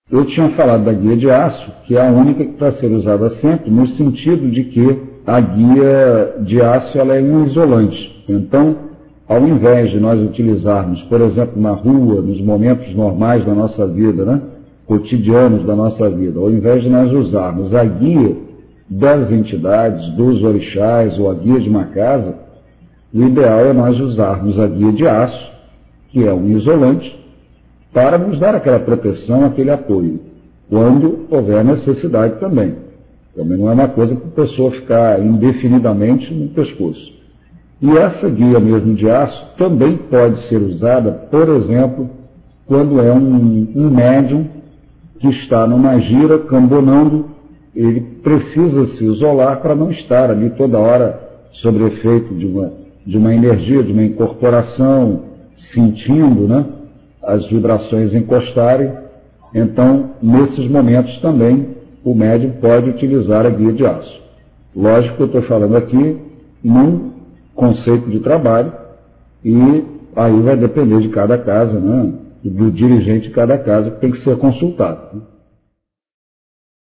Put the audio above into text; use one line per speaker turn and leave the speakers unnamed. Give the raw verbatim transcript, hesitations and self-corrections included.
Eu tinha falado da guia de aço, que é a única que está sendo usada sempre, no sentido de que a guia de aço ela é um isolante. Então, ao invés de nós utilizarmos, por exemplo, na rua, nos momentos normais da nossa vida, né, cotidianos da nossa vida, ao invés de nós usarmos a guia das entidades, dos orixás ou a guia de uma casa, o ideal é nós usarmos a guia de aço, que é um isolante, para nos dar aquela proteção, aquele apoio, quando houver necessidade também. Também não é uma coisa para a pessoa ficar indefinidamente no pescoço. E essa guia mesmo de aço também pode ser usada, por exemplo, quando é um, um médium que está numa gira cambonando, ele precisa se isolar para não estar ali toda hora sob efeito de uma, de uma energia, de uma incorporação, sentindo, né, as vibrações encostarem. Então, nesses momentos também, o médium pode utilizar a guia de aço. Lógico que eu estou falando aqui num conceito de trabalho, e aí vai depender de cada casa, né, do dirigente de cada casa, que tem que ser consultado, né?